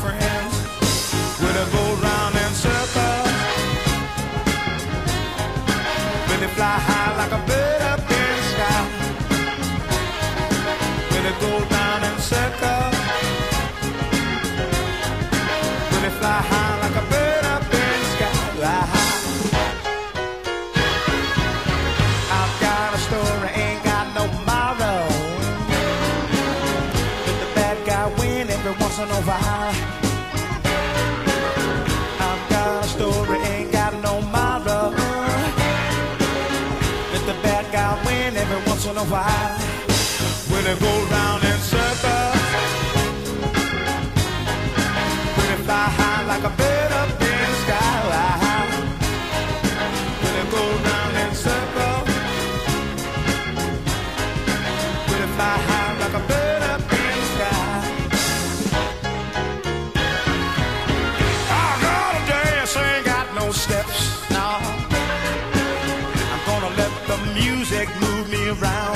friends. When it goes round in circles, when it fly high like a bird up in the sky. When it goes down in circles, when it fly high like a bird up in the sky. Fly high. I've got a story, ain't got no tomorrow. Let the bad guy win every once in a while. I've got a story, ain't got no tomorrow. Let the bad guy win every once in a while. When it goes round in circles, when it fly high like a bird up in the sky. When it goes round in circles, when it fly high like a bird up in the sky. I gotta dance, ain't got no steps, no. I'm gonna let the music move me around.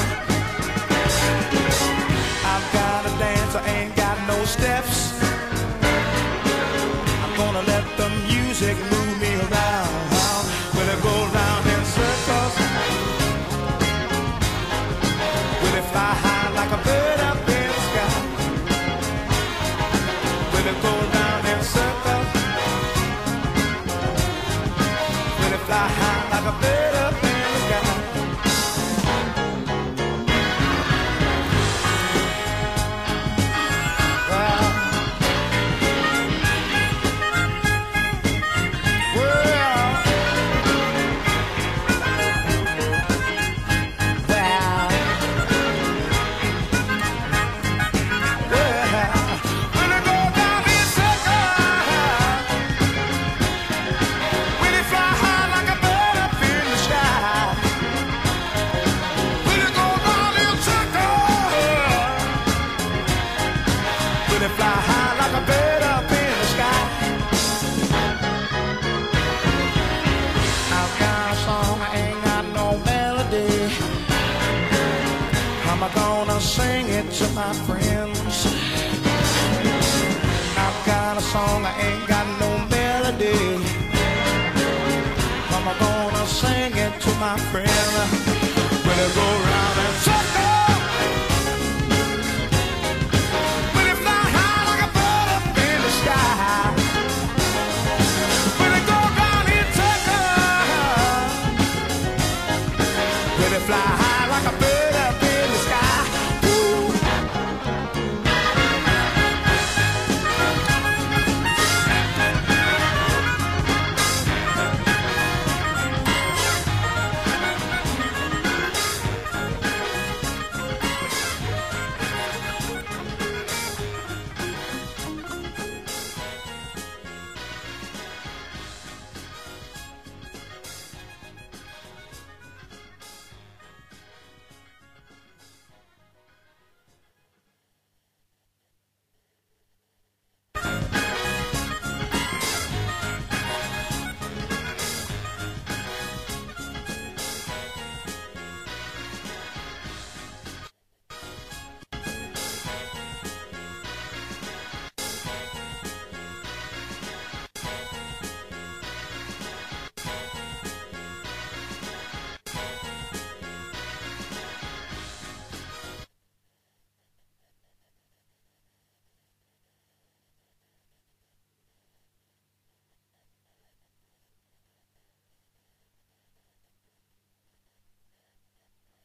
I've got to dance, I ain't got no steps. I'm gonna let the music move me around. When it goes round in circles, when it fly high like a bird up in the sky. When it goes round in circles, when it fly high like a bird up in the sky. Fly high like a bird up in the sky. I've got a song, I ain't got no melody. How am I gonna sing it to my friends? I've got a song, I ain't got no melody. How am I gonna sing it to my friends?